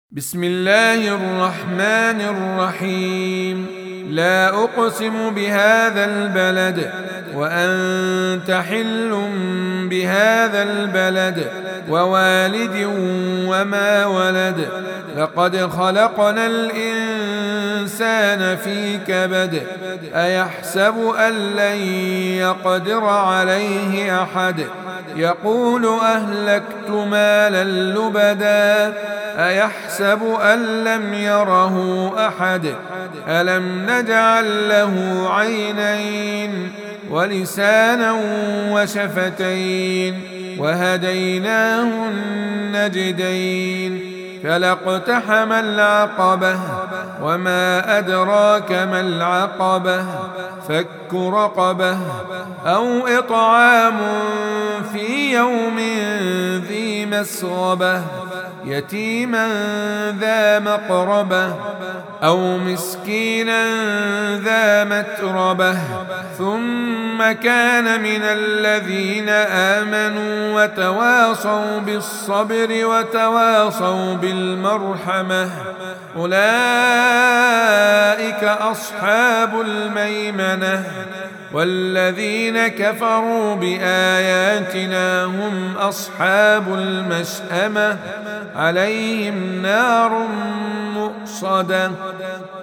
بسم الله الرحمن الرحيم. لا أقسم بهذا البلد وأنت حل بهذا البلد ووالد وما ولد. لقد خلقنا الإنسان في كبد. أيحسب أن لن يقدر عليه أحد. يقول أهلكت مالا لبدا. أيحسب أن لم يره أحد. ألم نجعل له عينين ولسانا وشفتين وهديناه النجدين. فلاقتحم العقبة وما أدراك ما العقبة. فك رقبة أو إطعام في يوم ذي مسغبة يتيما ذا مقربة أو مسكينا ذا متربة. ثم كان من الذين آمنوا وتواصوا بالصبر وتواصوا بالمرحمة. أولئك أصحاب الميمنة. والذين كفروا بآياتنا هم أصحاب المشأمة. عليهم نار مؤصدة.